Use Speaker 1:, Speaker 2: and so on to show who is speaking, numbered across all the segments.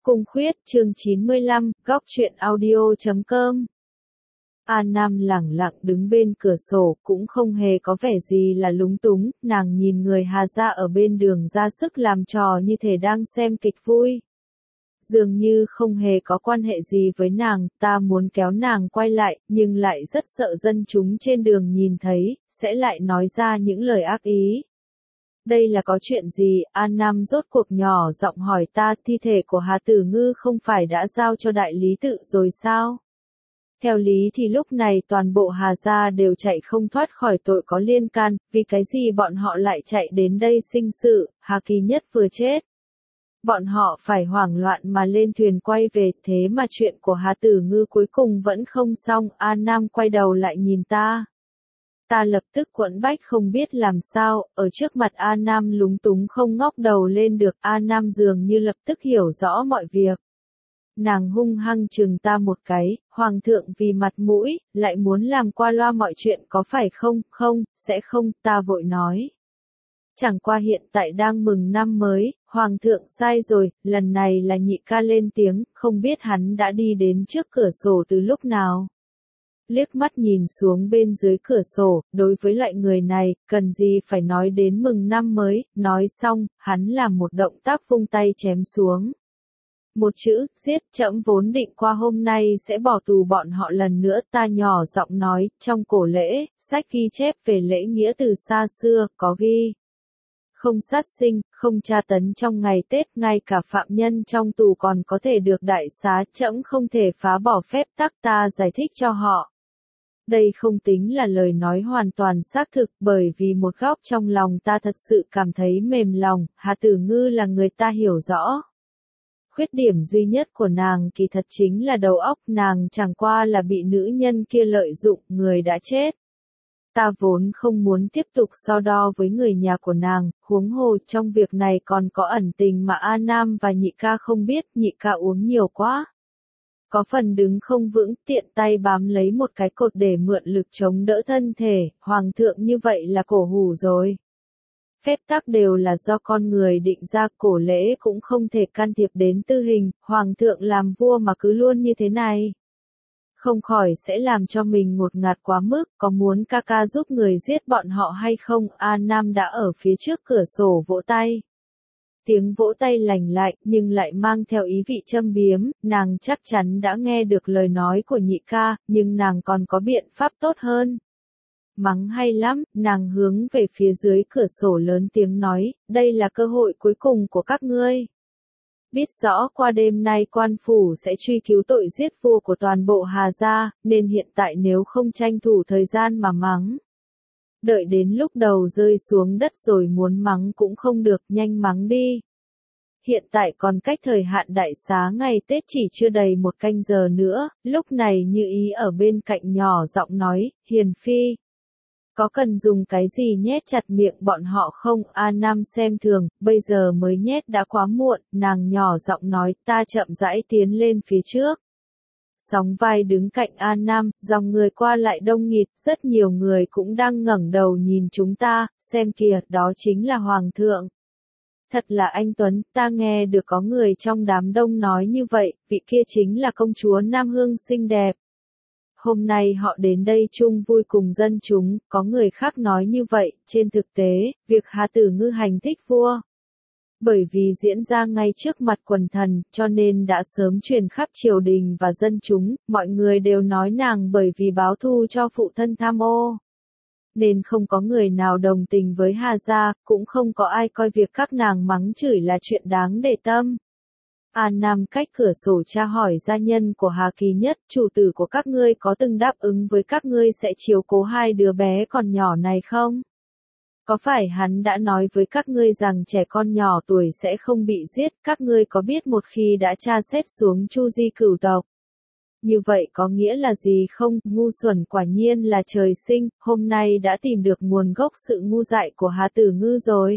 Speaker 1: Cung Khuyết, chương 95, góc truyện audio.com. An Nam lẳng lặng đứng bên cửa sổ, cũng không hề có vẻ gì là lúng túng, nàng nhìn người Hà gia ở bên đường ra sức làm trò như thể đang xem kịch vui. Dường như không hề có quan hệ gì với nàng, ta muốn kéo nàng quay lại, nhưng lại rất sợ dân chúng trên đường nhìn thấy, sẽ lại nói ra những lời ác ý. Đây là có chuyện gì? An Nam rốt cuộc nhỏ giọng hỏi ta, thi thể của Hà Tử Ngư không phải đã giao cho đại lý tự rồi sao? Theo lý thì lúc này toàn bộ Hà gia đều chạy không thoát khỏi tội có liên can, vì cái gì bọn họ lại chạy đến đây sinh sự, Hà Kỳ Nhất vừa chết. Bọn họ phải hoảng loạn mà lên thuyền quay về, thế mà chuyện của Hà Tử Ngư cuối cùng vẫn không xong. An Nam quay đầu lại nhìn ta. Ta lập tức quẫn bách không biết làm sao, ở trước mặt An Nam lúng túng không ngóc đầu lên được. An Nam dường như lập tức hiểu rõ mọi việc. Nàng hung hăng chừng ta một cái, Hoàng thượng vì mặt mũi, lại muốn làm qua loa mọi chuyện có phải không? Không, sẽ không, ta vội nói. Chẳng qua hiện tại đang mừng năm mới, Hoàng thượng sai rồi, lần này là nhị ca lên tiếng, không biết hắn đã đi đến trước cửa sổ từ lúc nào. Liếc mắt nhìn xuống bên dưới cửa sổ, đối với loại người này, cần gì phải nói đến mừng năm mới, nói xong, hắn làm một động tác vung tay chém xuống. Một chữ, giết, trẫm vốn định qua hôm nay sẽ bỏ tù bọn họ lần nữa, ta nhỏ giọng nói, trong cổ lễ, sách ghi chép về lễ nghĩa từ xa xưa, có ghi. Không sát sinh, không tra tấn trong ngày Tết, ngay cả phạm nhân trong tù còn có thể được đại xá, trẫm không thể phá bỏ phép tắc, ta giải thích cho họ. Đây không tính là lời nói hoàn toàn xác thực, bởi vì một góc trong lòng ta thật sự cảm thấy mềm lòng, Hà Tử Ngư là người ta hiểu rõ. Khuyết điểm duy nhất của nàng kỳ thật chính là đầu óc, nàng chẳng qua là bị nữ nhân kia lợi dụng, người đã chết. Ta vốn không muốn tiếp tục so đo với người nhà của nàng, huống hồ trong việc này còn có ẩn tình mà A Nam và nhị ca không biết, nhị ca uống nhiều quá. Có phần đứng không vững, tiện tay bám lấy một cái cột để mượn lực chống đỡ thân thể, Hoàng thượng như vậy là cổ hủ rồi. Phép tắc đều là do con người định ra, cổ lễ cũng không thể can thiệp đến tư hình, Hoàng thượng làm vua mà cứ luôn như thế này. Không khỏi sẽ làm cho mình ngột ngạt quá mức, có muốn ca ca giúp người giết bọn họ hay không? An Nam đã ở phía trước cửa sổ vỗ tay. Tiếng vỗ tay lành lạnh nhưng lại mang theo ý vị châm biếm, nàng chắc chắn đã nghe được lời nói của nhị ca, nhưng nàng còn có biện pháp tốt hơn. Mắng hay lắm, nàng hướng về phía dưới cửa sổ lớn tiếng nói, đây là cơ hội cuối cùng của các ngươi. Biết rõ qua đêm nay quan phủ sẽ truy cứu tội giết vua của toàn bộ Hà gia, nên hiện tại nếu không tranh thủ thời gian mà mắng. Đợi đến lúc đầu rơi xuống đất rồi muốn mắng cũng không được, nhanh mắng đi. Hiện tại còn cách thời hạn đại xá ngày Tết chỉ chưa đầy 1 canh giờ nữa, lúc này Như Ý ở bên cạnh nhỏ giọng nói, Hiền Phi. Có cần dùng cái gì nhét chặt miệng bọn họ không? A Nam xem thường, bây giờ mới nhét đã quá muộn, nàng nhỏ giọng nói, ta chậm rãi tiến lên phía trước. Sóng vai đứng cạnh An Nam, dòng người qua lại đông nghịt, rất nhiều người cũng đang ngẩng đầu nhìn chúng ta, xem kìa, đó chính là Hoàng thượng. Thật là anh Tuấn, ta nghe được có người trong đám đông nói như vậy, vị kia chính là công chúa Nam Hương xinh đẹp. Hôm nay họ đến đây chung vui cùng dân chúng, có người khác nói như vậy, trên thực tế, việc Hà Tử Ngư hành thích vua. Bởi vì diễn ra ngay trước mặt quần thần, cho nên đã sớm truyền khắp triều đình và dân chúng, mọi người đều nói nàng bởi vì báo thù cho phụ thân tham ô. Nên không có người nào đồng tình với Hà gia, cũng không có ai coi việc các nàng mắng chửi là chuyện đáng để tâm. An Nam cách cửa sổ tra hỏi gia nhân của Hà Kỳ Nhất, chủ tử của các ngươi có từng đáp ứng với các ngươi sẽ chiếu cố 2 đứa bé còn nhỏ này không? Có phải hắn đã nói với các ngươi rằng trẻ con nhỏ tuổi sẽ không bị giết, các ngươi có biết một khi đã tra xét xuống Chu Di cửu tộc? Như vậy có nghĩa là gì không? Ngu xuẩn quả nhiên là trời sinh, hôm nay đã tìm được nguồn gốc sự ngu dại của Hà Tử Ngư rồi.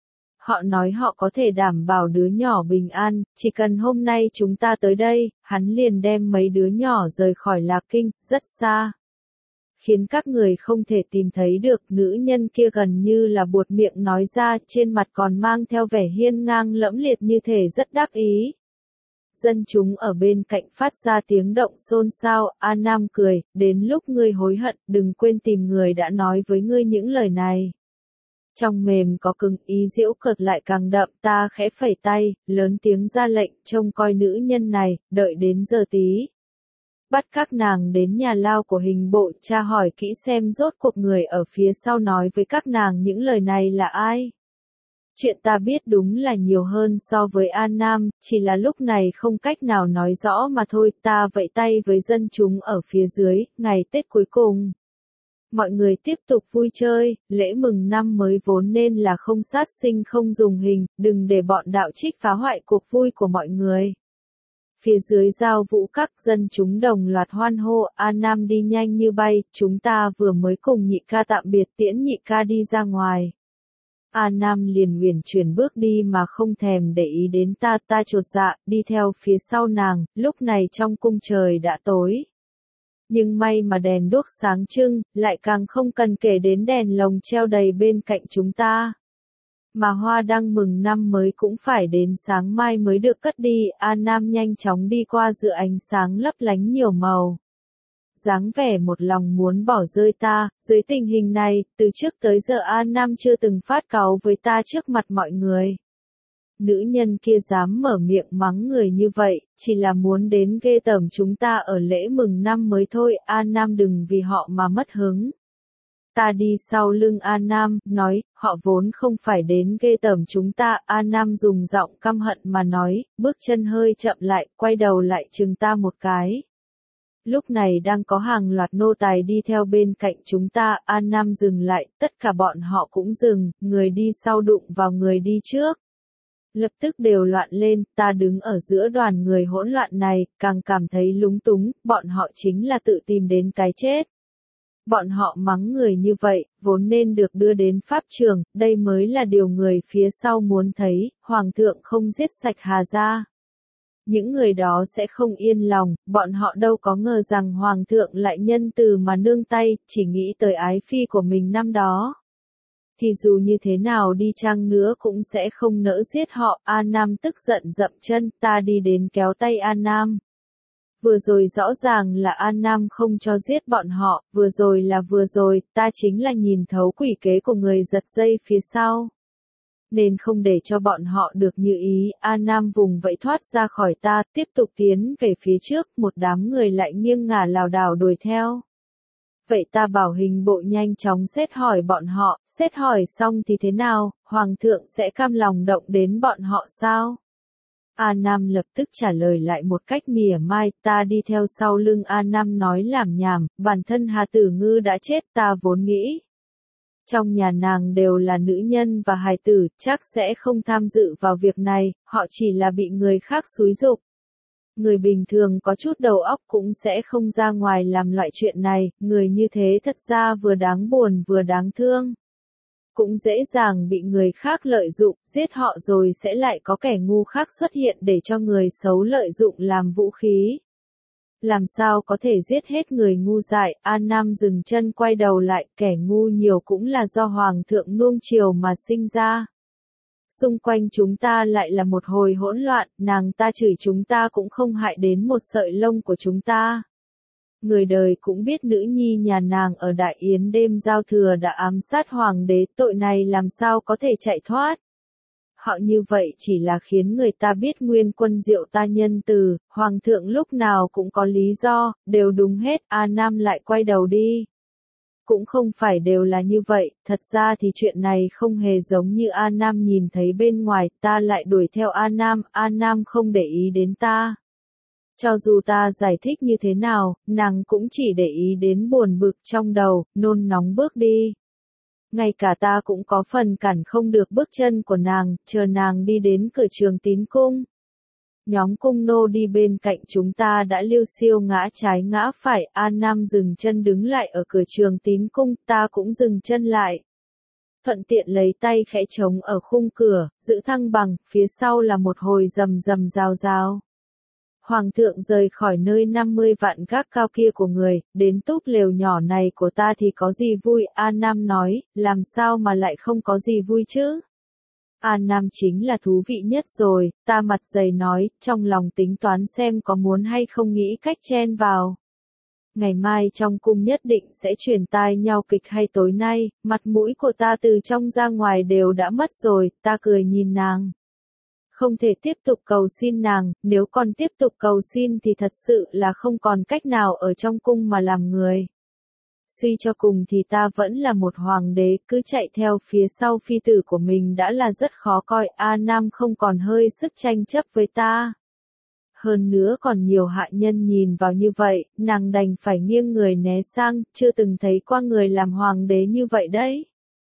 Speaker 1: Họ nói họ có thể đảm bảo đứa nhỏ bình an, chỉ cần hôm nay chúng ta tới đây, hắn liền đem mấy đứa nhỏ rời khỏi Lạc Kinh, rất xa. Khiến các người không thể tìm thấy được, nữ nhân kia gần như là buột miệng nói ra, trên mặt còn mang theo vẻ hiên ngang lẫm liệt như thể rất đắc ý. dân chúng ở bên cạnh phát ra tiếng động xôn xao, A Nam cười, đến lúc ngươi hối hận, đừng quên tìm người đã nói với ngươi những lời này. Trong mềm có cứng, ý giễu cợt lại càng đậm, ta khẽ phẩy tay, lớn tiếng ra lệnh, trông coi nữ nhân này, đợi đến giờ tí. Bắt các nàng đến nhà lao của hình bộ, tra hỏi kỹ xem rốt cuộc người ở phía sau nói với các nàng những lời này là ai. Chuyện ta biết đúng là nhiều hơn so với An Nam, chỉ là lúc này không cách nào nói rõ mà thôi, ta vẫy tay với dân chúng ở phía dưới, ngày Tết cuối cùng. Mọi người tiếp tục vui chơi, lễ mừng năm mới vốn nên là không sát sinh không dùng hình, đừng để bọn đạo trích phá hoại cuộc vui của mọi người. Phía dưới giao vũ các dân chúng đồng loạt hoan hô, An Nam đi nhanh như bay, chúng ta vừa mới cùng nhị ca tạm biệt tiễn nhị ca đi ra ngoài. An Nam liền uyển chuyển bước đi mà không thèm để ý đến ta, ta chột dạ, đi theo phía sau nàng, lúc này trong cung trời đã tối. Nhưng may mà đèn đuốc sáng trưng, lại càng không cần kể đến đèn lồng treo đầy bên cạnh chúng ta. Mà hoa đăng mừng năm mới cũng phải đến sáng mai mới được cất đi, An Nam nhanh chóng đi qua giữa ánh sáng lấp lánh nhiều màu. Dáng vẻ một lòng muốn bỏ rơi ta, dưới tình hình này, từ trước tới giờ An Nam chưa từng phát cáu với ta trước mặt mọi người. Nữ nhân kia dám mở miệng mắng người như vậy, chỉ là muốn đến ghê tởm chúng ta ở lễ mừng năm mới thôi, An Nam đừng vì họ mà mất hứng. Ta đi sau lưng An Nam, nói, họ vốn không phải đến ghê tởm chúng ta, An Nam dùng giọng căm hận mà nói, bước chân hơi chậm lại, quay đầu lại chừng ta một cái. Lúc này đang có hàng loạt nô tài đi theo bên cạnh chúng ta, An Nam dừng lại, tất cả bọn họ cũng dừng, người đi sau đụng vào người đi trước. Lập tức đều loạn lên, ta đứng ở giữa đoàn người hỗn loạn này, càng cảm thấy lúng túng, bọn họ chính là tự tìm đến cái chết. Bọn họ mắng người như vậy, vốn nên được đưa đến pháp trường, đây mới là điều người phía sau muốn thấy, Hoàng thượng không giết sạch Hà gia. Những người đó sẽ không yên lòng, bọn họ đâu có ngờ rằng Hoàng thượng lại nhân từ mà nương tay, chỉ nghĩ tới ái phi của mình năm đó. Thì dù như thế nào đi chăng nữa cũng sẽ không nỡ giết họ, An Nam tức giận dậm chân, ta đi đến kéo tay An Nam. Vừa rồi rõ ràng là An Nam không cho giết bọn họ, vừa rồi, ta chính là nhìn thấu quỷ kế của người giật dây phía sau. Nên không để cho bọn họ được như ý, An Nam vùng vẫy thoát ra khỏi ta, tiếp tục tiến về phía trước, một đám người lại nghiêng ngả lảo đảo đuổi theo. Vậy ta bảo hình bộ nhanh chóng xét hỏi bọn họ, xét hỏi xong thì thế nào, Hoàng thượng sẽ cam lòng động đến bọn họ sao? An Nam lập tức trả lời lại một cách mỉa mai, ta đi theo sau lưng An Nam nói làm nhảm, bản thân Hà Tử Ngư đã chết, ta vốn nghĩ. Trong nhà nàng đều là nữ nhân và hài tử, chắc sẽ không tham dự vào việc này, họ chỉ là bị người khác xúi giục. Người bình thường có chút đầu óc cũng sẽ không ra ngoài làm loại chuyện này, người như thế thật ra vừa đáng buồn vừa đáng thương. Cũng dễ dàng bị người khác lợi dụng, giết họ rồi sẽ lại có kẻ ngu khác xuất hiện để cho người xấu lợi dụng làm vũ khí. Làm sao có thể giết hết người ngu dại, An Nam dừng chân quay đầu lại, kẻ ngu nhiều cũng là do Hoàng thượng nuông chiều mà sinh ra. Xung quanh chúng ta lại là một hồi hỗn loạn, nàng ta chửi chúng ta cũng không hại đến một sợi lông của chúng ta. Người đời cũng biết nữ nhi nhà nàng ở Đại Yến đêm giao thừa đã ám sát hoàng đế, tội này làm sao có thể chạy thoát. Họ như vậy chỉ là khiến người ta biết nguyên quân diệu ta nhân từ, Hoàng thượng lúc nào cũng có lý do, đều đúng hết, An Nam lại quay đầu đi. Cũng không phải đều là như vậy, thật ra thì chuyện này không hề giống như An Nam nhìn thấy bên ngoài, ta lại đuổi theo An Nam không để ý đến ta. Cho dù ta giải thích như thế nào, nàng cũng chỉ để ý đến buồn bực trong đầu, nôn nóng bước đi. Ngay cả ta cũng có phần cản không được bước chân của nàng, chờ nàng đi đến cửa Trường Tín cung. Nhóm cung nô đi bên cạnh chúng ta đã liêu xiêu ngã trái ngã phải, An Nam dừng chân đứng lại ở cửa Trường Tín cung, ta cũng dừng chân lại. Thuận tiện lấy tay khẽ trống ở khung cửa, giữ thăng bằng, phía sau là một hồi rầm rầm rào rào. Hoàng thượng rời khỏi nơi 50 vạn gác cao kia của người, đến túp lều nhỏ này của ta thì có gì vui, An Nam nói, làm sao mà lại không có gì vui chứ? An Nam chính là thú vị nhất rồi, ta mặt dày nói, trong lòng tính toán xem có muốn hay không nghĩ cách chen vào. Ngày mai trong cung nhất định sẽ truyền tai nhau kịch hay tối nay, mặt mũi của ta từ trong ra ngoài đều đã mất rồi, ta cười nhìn nàng. Không thể tiếp tục cầu xin nàng, nếu còn tiếp tục cầu xin thì thật sự là không còn cách nào ở trong cung mà làm người. Suy cho cùng thì ta vẫn là một hoàng đế, cứ chạy theo phía sau phi tử của mình đã là rất khó coi, A Nam không còn hơi sức tranh chấp với ta. Hơn nữa còn nhiều hạ nhân nhìn vào như vậy, nàng đành phải nghiêng người né sang, chưa từng thấy qua người làm hoàng đế như vậy đấy.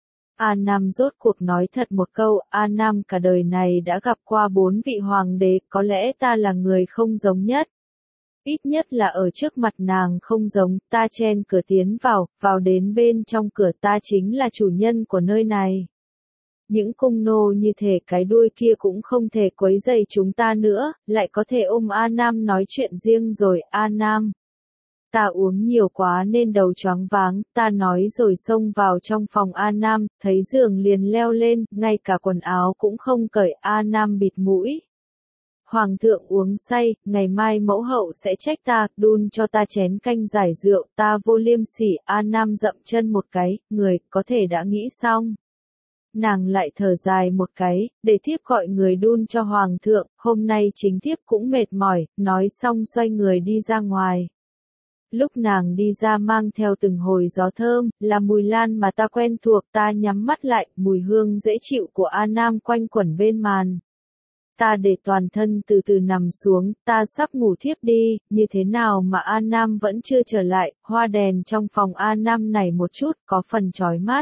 Speaker 1: A Nam rốt cuộc nói thật một câu, A Nam cả đời này đã gặp qua 4 vị hoàng đế, có lẽ ta là người không giống nhất. Ít nhất là ở trước mặt nàng không giống, ta chen cửa tiến vào đến bên trong cửa ta chính là chủ nhân của nơi này. Những cung nô như thể cái đuôi kia cũng không thể quấy rầy chúng ta nữa, lại có thể ôm A Nam nói chuyện riêng rồi, A Nam. Ta uống nhiều quá nên đầu choáng váng, ta nói rồi xông vào trong phòng A Nam, thấy giường liền leo lên, ngay cả quần áo cũng không cởi, A Nam bịt mũi. Hoàng thượng uống say, ngày mai mẫu hậu sẽ trách ta, đun cho ta chén canh giải rượu, ta vô liêm sỉ, A Nam dậm chân một cái, người, có thể đã nghĩ xong. Nàng lại thở dài một cái, để thiếp gọi người đun cho hoàng thượng, hôm nay chính thiếp cũng mệt mỏi, nói xong xoay người đi ra ngoài. Lúc nàng đi ra mang theo từng hồi gió thơm, là mùi lan mà ta quen thuộc, ta nhắm mắt lại, mùi hương dễ chịu của A Nam quanh quẩn bên màn. Ta để toàn thân từ từ nằm xuống, ta sắp ngủ thiếp đi, như thế nào mà A Nam vẫn chưa trở lại, hoa đèn trong phòng A Nam này một chút, có phần chói mắt.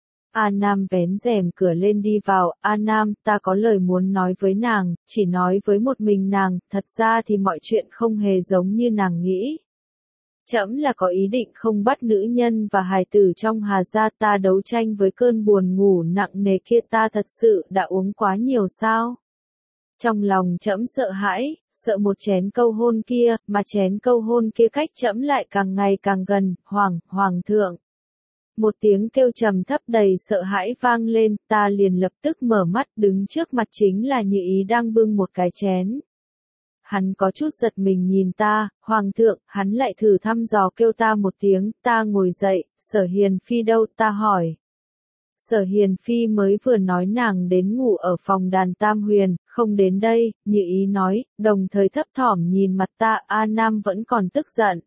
Speaker 1: A Nam vén rèm cửa lên đi vào, A Nam, ta có lời muốn nói với nàng, chỉ nói với một mình nàng, thật ra thì mọi chuyện không hề giống như nàng nghĩ. Trẫm là có ý định không bắt nữ nhân và hài tử trong Hà gia, ta đấu tranh với cơn buồn ngủ nặng nề kia, ta thật sự đã uống quá nhiều sao? Trong lòng trẫm sợ hãi, sợ một chén câu hôn kia, mà chén câu hôn kia cách trẫm lại càng ngày càng gần, hoàng thượng. Một tiếng kêu trầm thấp đầy sợ hãi vang lên, ta liền lập tức mở mắt, đứng trước mặt chính là Như Ý đang bưng một cái chén. Hắn có chút giật mình nhìn ta, hoàng thượng, hắn lại thử thăm dò kêu ta một tiếng, ta ngồi dậy, Sở Hiền Phi đâu, ta hỏi. Sở Hiền Phi mới vừa nói nàng đến ngủ ở phòng đàn Tam Huyền, không đến đây, Như Ý nói, đồng thời thấp thỏm nhìn mặt ta, A Nam vẫn còn tức giận.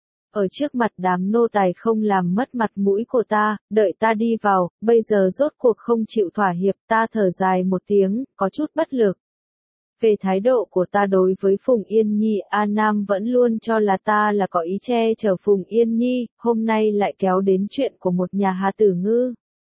Speaker 1: Ở trước mặt đám nô tài không làm mất mặt mũi của ta, đợi ta đi vào, bây giờ rốt cuộc không chịu thỏa hiệp, ta thở dài một tiếng, có chút bất lực. Về thái độ của ta đối với Phùng Yên Nhi, A Nam vẫn luôn cho là ta là có ý che chở Phùng Yên Nhi, hôm nay lại kéo đến chuyện của một nhà Hà Tử Ngư.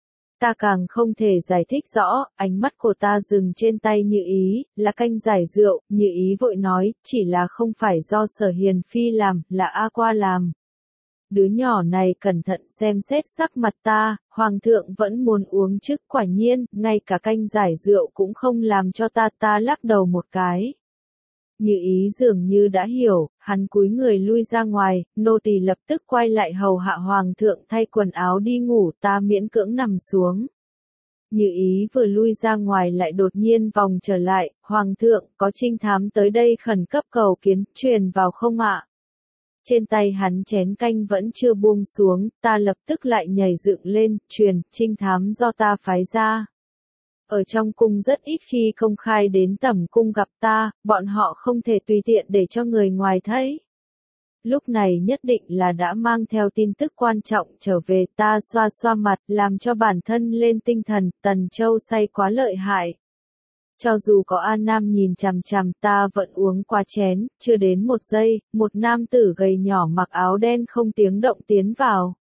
Speaker 1: Ta càng không thể giải thích rõ, ánh mắt của ta dừng trên tay Như Ý, là canh giải rượu, Như Ý vội nói, chỉ là không phải do Sở Hiền Phi làm, là A Qua làm. Đứa nhỏ này cẩn thận xem xét sắc mặt ta, hoàng thượng vẫn muốn uống chứ, quả nhiên, ngay cả canh giải rượu cũng không làm cho ta lắc đầu một cái. Như Ý dường như đã hiểu, hắn cúi người lui ra ngoài, nô tỳ lập tức quay lại hầu hạ hoàng thượng thay quần áo đi ngủ, ta miễn cưỡng nằm xuống. Như Ý vừa lui ra ngoài lại đột nhiên vòng trở lại, hoàng thượng, có trinh thám tới đây khẩn cấp cầu kiến, truyền vào không ạ? Trên tay hắn chén canh vẫn chưa buông xuống, ta lập tức lại nhảy dựng lên, truyền, trinh thám do ta phái ra. Ở trong cung rất ít khi công khai đến tẩm cung gặp ta, bọn họ không thể tùy tiện để cho người ngoài thấy. Lúc này nhất định là đã mang theo tin tức quan trọng trở về, ta xoa xoa mặt, làm cho bản thân lên tinh thần, Tần Châu say quá lợi hại. Cho dù có An Nam nhìn chằm chằm, ta vẫn uống qua chén, chưa đến một giây, một nam tử gầy nhỏ mặc áo đen không tiếng động tiến vào.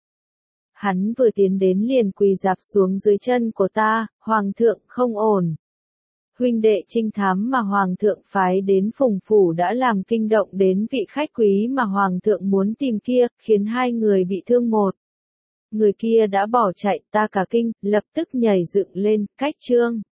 Speaker 1: Hắn vừa tiến đến liền quỳ rạp xuống dưới chân của ta, hoàng thượng không ổn. Huynh đệ trinh thám mà hoàng thượng phái đến Phùng phủ đã làm kinh động đến vị khách quý mà hoàng thượng muốn tìm kia, khiến hai người bị thương một. Người kia đã bỏ chạy, ta cả kinh, lập tức nhảy dựng lên, cách trương.